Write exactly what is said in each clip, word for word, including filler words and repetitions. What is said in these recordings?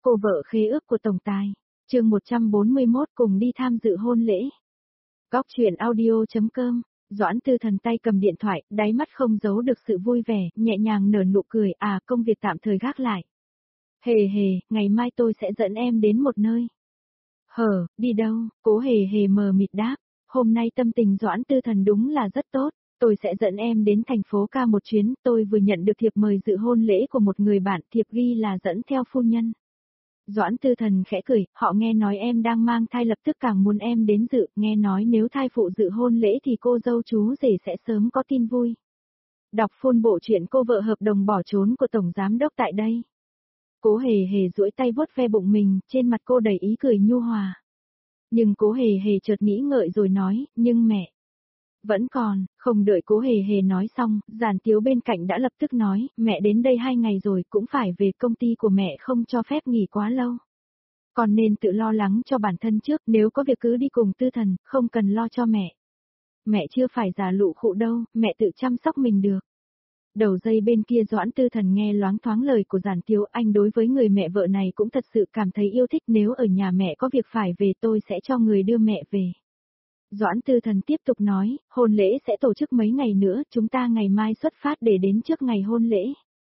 Cô vợ khế ước của tổng tài. Chương một trăm bốn mươi mốt cùng đi tham dự hôn lễ. Góc truyện audio.com. Doãn Tư Thần tay cầm điện thoại, đáy mắt không giấu được sự vui vẻ, nhẹ nhàng nở nụ cười, à công việc tạm thời gác lại. Hề hề, ngày mai tôi sẽ dẫn em đến một nơi. Hờ, đi đâu? Cố hề hề mờ mịt đáp. Hôm nay tâm tình Doãn Tư Thần đúng là rất tốt. Tôi sẽ dẫn em đến thành phố ca một chuyến, tôi vừa nhận được thiệp mời dự hôn lễ của một người bạn, thiệp ghi là dẫn theo phu nhân. Doãn Tư Thần khẽ cười, họ nghe nói em đang mang thai lập tức càng muốn em đến dự, nghe nói nếu thai phụ dự hôn lễ thì cô dâu chú rể sẽ sớm có tin vui. Đọc full bộ truyện cô vợ hợp đồng bỏ trốn của Tổng Giám Đốc tại đây. Cố hề hề duỗi tay vuốt ve bụng mình, trên mặt cô đầy ý cười nhu hòa. Nhưng cố hề hề chợt nghĩ ngợi rồi nói, nhưng mẹ... Vẫn còn, không đợi cố hề hề nói xong, Giản Tiếu bên cạnh đã lập tức nói, mẹ đến đây hai ngày rồi cũng phải về, công ty của mẹ không cho phép nghỉ quá lâu. Còn nên tự lo lắng cho bản thân trước, nếu có việc cứ đi cùng Tư Thần, không cần lo cho mẹ. Mẹ chưa phải già lụ khụ đâu, mẹ tự chăm sóc mình được. Đầu dây bên kia Doãn Tư Thần nghe loáng thoáng lời của Giản Tiếu, anh đối với người mẹ vợ này cũng thật sự cảm thấy yêu thích, nếu ở nhà mẹ có việc phải về tôi sẽ cho người đưa mẹ về. Doãn Tư Thần tiếp tục nói, hôn lễ sẽ tổ chức mấy ngày nữa, chúng ta ngày mai xuất phát để đến trước ngày hôn lễ.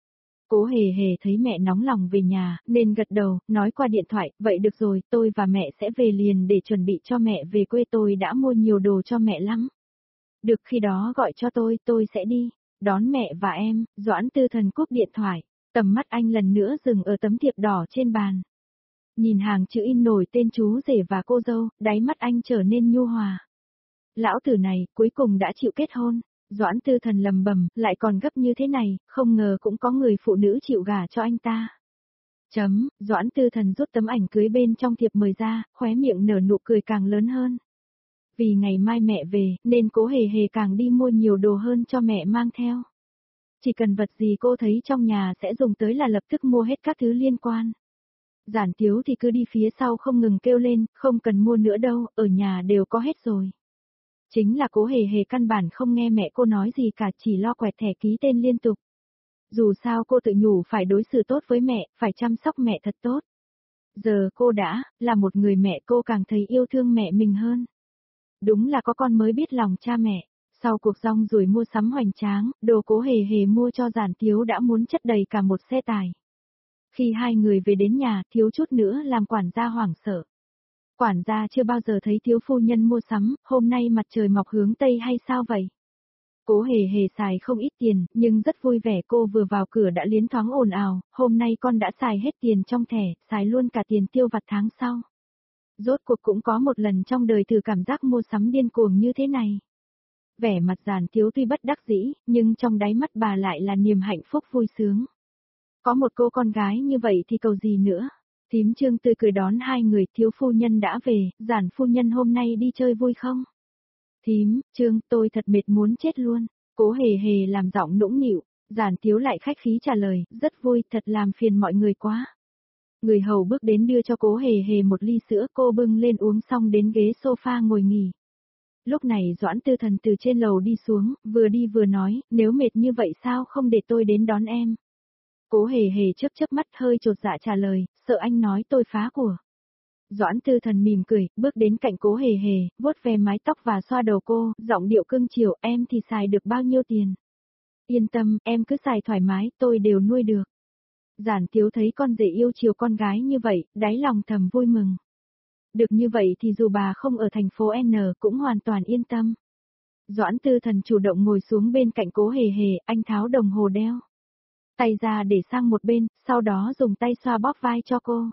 Cố hề hề thấy mẹ nóng lòng về nhà, nên gật đầu, nói qua điện thoại, vậy được rồi, tôi và mẹ sẽ về liền để chuẩn bị cho mẹ về quê, tôi đã mua nhiều đồ cho mẹ lắm. Được, khi đó gọi cho tôi, tôi sẽ đi, đón mẹ và em. Doãn Tư Thần cúp điện thoại, tầm mắt anh lần nữa dừng ở tấm thiệp đỏ trên bàn. Nhìn hàng chữ in nổi tên chú rể và cô dâu, đáy mắt anh trở nên nhu hòa. Lão tử này, cuối cùng đã chịu kết hôn. Doãn Tư Thần lầm bầm, lại còn gấp như thế này, không ngờ cũng có người phụ nữ chịu gả cho anh ta. Chấm, Doãn Tư Thần rút tấm ảnh cưới bên trong thiệp mời ra, khóe miệng nở nụ cười càng lớn hơn. Vì ngày mai mẹ về, nên cố hề hề càng đi mua nhiều đồ hơn cho mẹ mang theo. Chỉ cần vật gì cô thấy trong nhà sẽ dùng tới là lập tức mua hết các thứ liên quan. Giản Tiếu thì cứ đi phía sau không ngừng kêu lên, không cần mua nữa đâu, ở nhà đều có hết rồi. Chính là cố hề hề căn bản không nghe mẹ cô nói gì cả, chỉ lo quẹt thẻ ký tên liên tục. Dù sao cô tự nhủ phải đối xử tốt với mẹ, phải chăm sóc mẹ thật tốt. Giờ cô đã, là một người mẹ, cô càng thấy yêu thương mẹ mình hơn. Đúng là có con mới biết lòng cha mẹ. Sau cuộc rong ruổi mua sắm hoành tráng, đồ cố hề hề mua cho Giản Tiếu đã muốn chất đầy cả một xe tải. Khi hai người về đến nhà, thiếu chút nữa làm quản gia hoảng sợ. Quản gia chưa bao giờ thấy thiếu phu nhân mua sắm, hôm nay mặt trời mọc hướng Tây hay sao vậy? Cố hề hề xài không ít tiền, nhưng rất vui vẻ, cô vừa vào cửa đã liến thoáng ồn ào, hôm nay con đã xài hết tiền trong thẻ, xài luôn cả tiền tiêu vặt tháng sau. Rốt cuộc cũng có một lần trong đời thử cảm giác mua sắm điên cuồng như thế này. Vẻ mặt Giản Tiếu tuy bất đắc dĩ, nhưng trong đáy mắt bà lại là niềm hạnh phúc vui sướng. Có một cô con gái như vậy thì cầu gì nữa. Thím Trương tươi cười đón hai người, thiếu phu nhân đã về, Giản phu nhân hôm nay đi chơi vui không? Thím, Trương, tôi thật mệt muốn chết luôn. Cố hề hề làm giọng nũng nịu, Giản Tiếu lại khách khí trả lời, rất vui, thật làm phiền mọi người quá. Người hầu bước đến đưa cho cố hề hề một ly sữa, cô bưng lên uống xong đến ghế sofa ngồi nghỉ. Lúc này Doãn Tư Thần từ trên lầu đi xuống, vừa đi vừa nói, nếu mệt như vậy sao không để tôi đến đón em? Cố hề hề chớp chớp mắt hơi chột dạ trả lời, sợ anh nói tôi phá của. Doãn Tư Thần mỉm cười, bước đến cạnh cố hề hề, vuốt ve mái tóc và xoa đầu cô, giọng điệu cưng chiều, em thì xài được bao nhiêu tiền? Yên tâm, em cứ xài thoải mái, tôi đều nuôi được. Giản Tiếu thấy con rể yêu chiều con gái như vậy, đáy lòng thầm vui mừng. Được như vậy thì dù bà không ở thành phố N cũng hoàn toàn yên tâm. Doãn Tư Thần chủ động ngồi xuống bên cạnh cố hề hề, anh tháo đồng hồ đeo tay ra để sang một bên, sau đó dùng tay xoa bóp vai cho cô.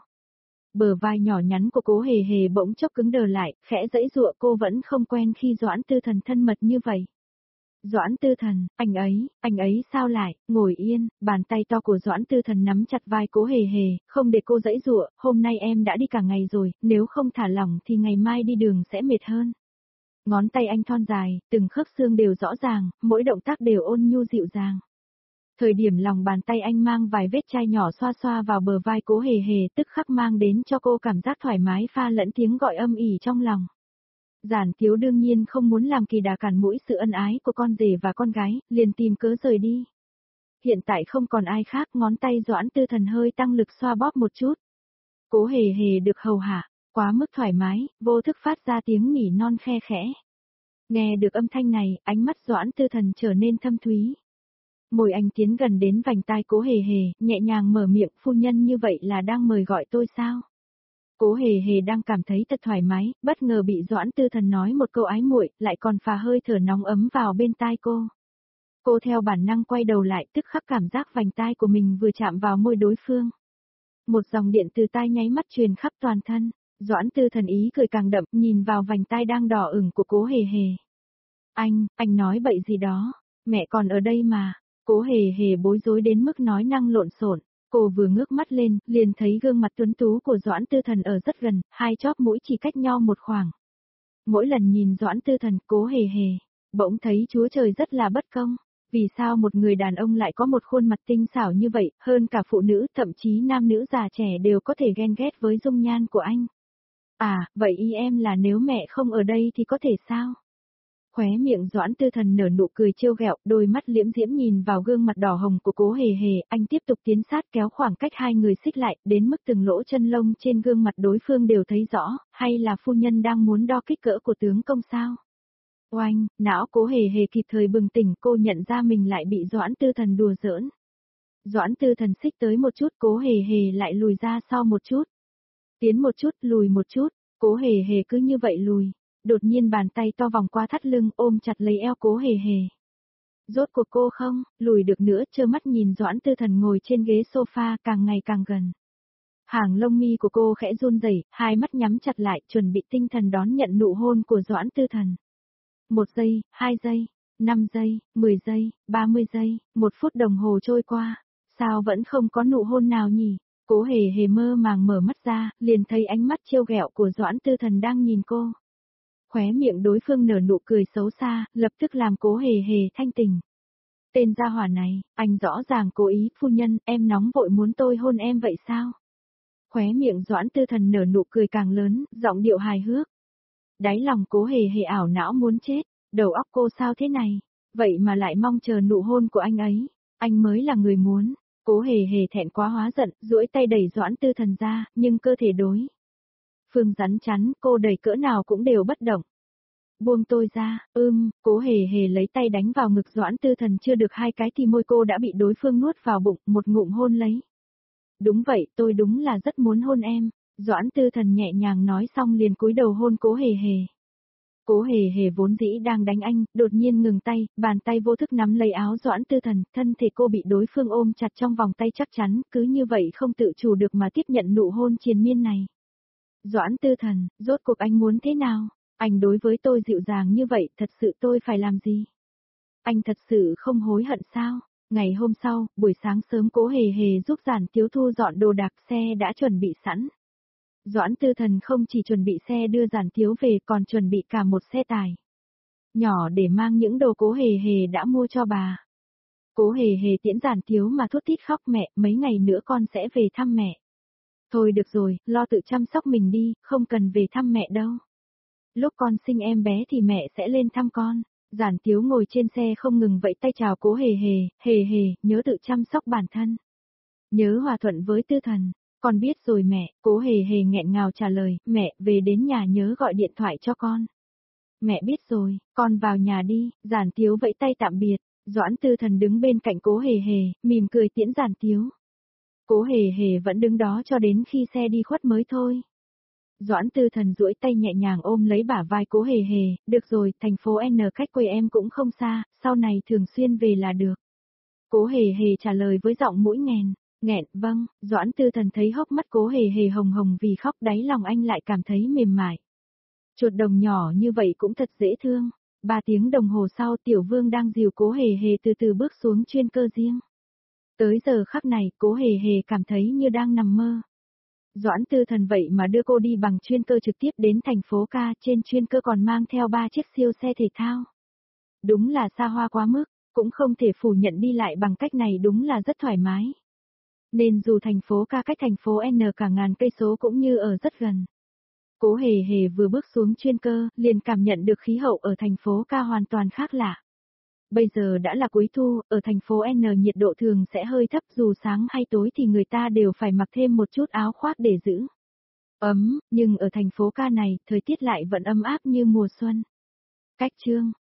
Bờ vai nhỏ nhắn của cố hề hề bỗng chốc cứng đờ lại, khẽ giãy giụa, cô vẫn không quen khi Doãn Tư Thần thân mật như vậy. Doãn Tư Thần, anh ấy, anh ấy sao lại, ngồi yên, bàn tay to của Doãn Tư Thần nắm chặt vai cố hề hề, không để cô giãy giụa, hôm nay em đã đi cả ngày rồi, nếu không thả lỏng thì ngày mai đi đường sẽ mệt hơn. Ngón tay anh thon dài, từng khớp xương đều rõ ràng, mỗi động tác đều ôn nhu dịu dàng. Thời điểm lòng bàn tay anh mang vài vết chai nhỏ xoa xoa vào bờ vai cố hề hề, tức khắc mang đến cho cô cảm giác thoải mái pha lẫn tiếng gọi âm ỉ trong lòng. Giản Tiếu đương nhiên không muốn làm kỳ đà cản mũi sự ân ái của con rể và con gái, liền tìm cớ rời đi. Hiện tại không còn ai khác, ngón tay Doãn Tư Thần hơi tăng lực xoa bóp một chút. Cố hề hề được hầu hạ, quá mức thoải mái, vô thức phát ra tiếng nỉ non khe khẽ. Nghe được âm thanh này, ánh mắt Doãn Tư Thần trở nên thâm thúy. Môi anh tiến gần đến vành tai Cố hề hề, nhẹ nhàng mở miệng, phu nhân như vậy là đang mời gọi tôi sao? Cố hề hề đang cảm thấy thật thoải mái, bất ngờ bị Doãn Tư Thần nói một câu ái muội, lại còn phà hơi thở nóng ấm vào bên tai cô. Cô theo bản năng quay đầu lại, tức khắc cảm giác vành tai của mình vừa chạm vào môi đối phương. Một dòng điện từ tai nháy mắt truyền khắp toàn thân, Doãn Tư Thần ý cười càng đậm, nhìn vào vành tai đang đỏ ửng của Cố hề hề. Anh, anh nói bậy gì đó, mẹ còn ở đây mà. Cố hề hề bối rối đến mức nói năng lộn xộn. Cô vừa ngước mắt lên, liền thấy gương mặt tuấn tú của Doãn Tư Thần ở rất gần, hai chóp mũi chỉ cách nhau một khoảng. Mỗi lần nhìn Doãn Tư Thần, Cố hề hề, bỗng thấy Chúa Trời rất là bất công. Vì sao một người đàn ông lại có một khuôn mặt tinh xảo như vậy, hơn cả phụ nữ, thậm chí nam nữ già trẻ đều có thể ghen ghét với dung nhan của anh. À, vậy ý em là nếu mẹ không ở đây thì có thể sao? Khóe miệng Doãn Tư Thần nở nụ cười trêu ghẹo, đôi mắt liễm diễm nhìn vào gương mặt đỏ hồng của Cố hề hề, anh tiếp tục tiến sát kéo khoảng cách hai người xích lại, đến mức từng lỗ chân lông trên gương mặt đối phương đều thấy rõ, hay là phu nhân đang muốn đo kích cỡ của tướng công sao? Oanh, não Cố hề hề kịp thời bừng tỉnh, cô nhận ra mình lại bị Doãn Tư Thần đùa giỡn. Doãn Tư Thần xích tới một chút, Cố hề hề lại lùi ra sau một chút. Tiến một chút, lùi một chút, Cố hề hề cứ như vậy lùi. Đột nhiên bàn tay to vòng qua thắt lưng ôm chặt lấy eo Cố hề hề. Rốt cuộc cô không, lùi được nữa, trơ mắt nhìn Doãn Tư Thần ngồi trên ghế sofa càng ngày càng gần. Hàng lông mi của cô khẽ run rẩy, hai mắt nhắm chặt lại, chuẩn bị tinh thần đón nhận nụ hôn của Doãn Tư Thần. Một giây, hai giây, năm giây, mười giây, ba mươi giây, một phút đồng hồ trôi qua, sao vẫn không có nụ hôn nào nhỉ? Cố hề hề mơ màng mở mắt ra, liền thấy ánh mắt trêu ghẹo của Doãn Tư Thần đang nhìn cô. Khóe miệng đối phương nở nụ cười xấu xa, lập tức làm Cố hề hề thanh tỉnh. Tên gia hỏa này, anh rõ ràng cố ý, phu nhân, em nóng vội muốn tôi hôn em vậy sao? Khóe miệng Doãn Tư Thần nở nụ cười càng lớn, giọng điệu hài hước. Đáy lòng Cố hề hề ảo não muốn chết, đầu óc cô sao thế này, vậy mà lại mong chờ nụ hôn của anh ấy, anh mới là người muốn. Cố hề hề thẹn quá hóa giận, duỗi tay đẩy Doãn Tư Thần ra, nhưng cơ thể đối phương rắn chắn, cô đẩy cỡ nào cũng đều bất động. Buông tôi ra, ưm, Cố hề hề lấy tay đánh vào ngực Doãn Tư Thần, chưa được hai cái thì môi cô đã bị đối phương nuốt vào bụng, một ngụm hôn lấy. Đúng vậy, tôi đúng là rất muốn hôn em. Doãn Tư Thần nhẹ nhàng nói xong liền cúi đầu hôn Cố hề hề. Cố hề hề vốn dĩ đang đánh anh, đột nhiên ngừng tay, bàn tay vô thức nắm lấy áo Doãn Tư Thần, thân thể cô bị đối phương ôm chặt trong vòng tay chắc chắn, cứ như vậy không tự chủ được mà tiếp nhận nụ hôn triền miên này. Doãn Tư Thần, rốt cuộc anh muốn thế nào? Anh đối với tôi dịu dàng như vậy, thật sự tôi phải làm gì? Anh thật sự không hối hận sao? Ngày hôm sau, buổi sáng sớm Cố hề hề giúp Giản Tiếu thu dọn đồ đạc, xe đã chuẩn bị sẵn. Doãn Tư Thần không chỉ chuẩn bị xe đưa Giản Tiếu về còn chuẩn bị cả một xe tải nhỏ để mang những đồ Cố hề hề đã mua cho bà. Cố hề hề tiễn Giản Tiếu mà thút thít khóc, mẹ, mấy ngày nữa con sẽ về thăm mẹ. Thôi được rồi, lo tự chăm sóc mình đi, không cần về thăm mẹ đâu. Lúc con sinh em bé thì mẹ sẽ lên thăm con. Giản Tiếu ngồi trên xe không ngừng vẫy tay chào Cố hề hề, hề hề, nhớ tự chăm sóc bản thân. Nhớ hòa thuận với Tư Thần. Con biết rồi mẹ, Cố hề hề nghẹn ngào trả lời, mẹ, về đến nhà nhớ gọi điện thoại cho con. Mẹ biết rồi, con vào nhà đi. Giản Tiếu vẫy tay tạm biệt. Doãn Tư Thần đứng bên cạnh Cố hề hề, mỉm cười tiễn Giản Tiếu. Cố hề hề vẫn đứng đó cho đến khi xe đi khuất mới thôi. Doãn Tư Thần duỗi tay nhẹ nhàng ôm lấy bả vai Cố hề hề, được rồi, thành phố N cách quê em cũng không xa, sau này thường xuyên về là được. Cố hề hề trả lời với giọng mũi nghèn, nghẹn, vâng. Doãn Tư Thần thấy hốc mắt Cố hề hề hồng hồng vì khóc, đáy lòng anh lại cảm thấy mềm mại. Chuột đồng nhỏ như vậy cũng thật dễ thương. Ba tiếng đồng hồ sau Tiểu Vương đang dìu Cố hề hề từ từ bước xuống chuyên cơ riêng. Tới giờ khắc này, Cố hề hề cảm thấy như đang nằm mơ. Doãn Tư Thần vậy mà đưa cô đi bằng chuyên cơ trực tiếp đến thành phố ca, trên chuyên cơ còn mang theo ba chiếc siêu xe thể thao. Đúng là xa hoa quá mức, cũng không thể phủ nhận đi lại bằng cách này đúng là rất thoải mái. Nên dù thành phố ca cách thành phố N cả ngàn cây số cũng như ở rất gần. Cố hề hề vừa bước xuống chuyên cơ, liền cảm nhận được khí hậu ở thành phố ca hoàn toàn khác lạ. Bây giờ đã là cuối thu, ở thành phố N nhiệt độ thường sẽ hơi thấp, dù sáng hay tối thì người ta đều phải mặc thêm một chút áo khoác để giữ Ấm, nhưng ở thành phố ca này, thời tiết lại vẫn ấm áp như mùa xuân. Cách chương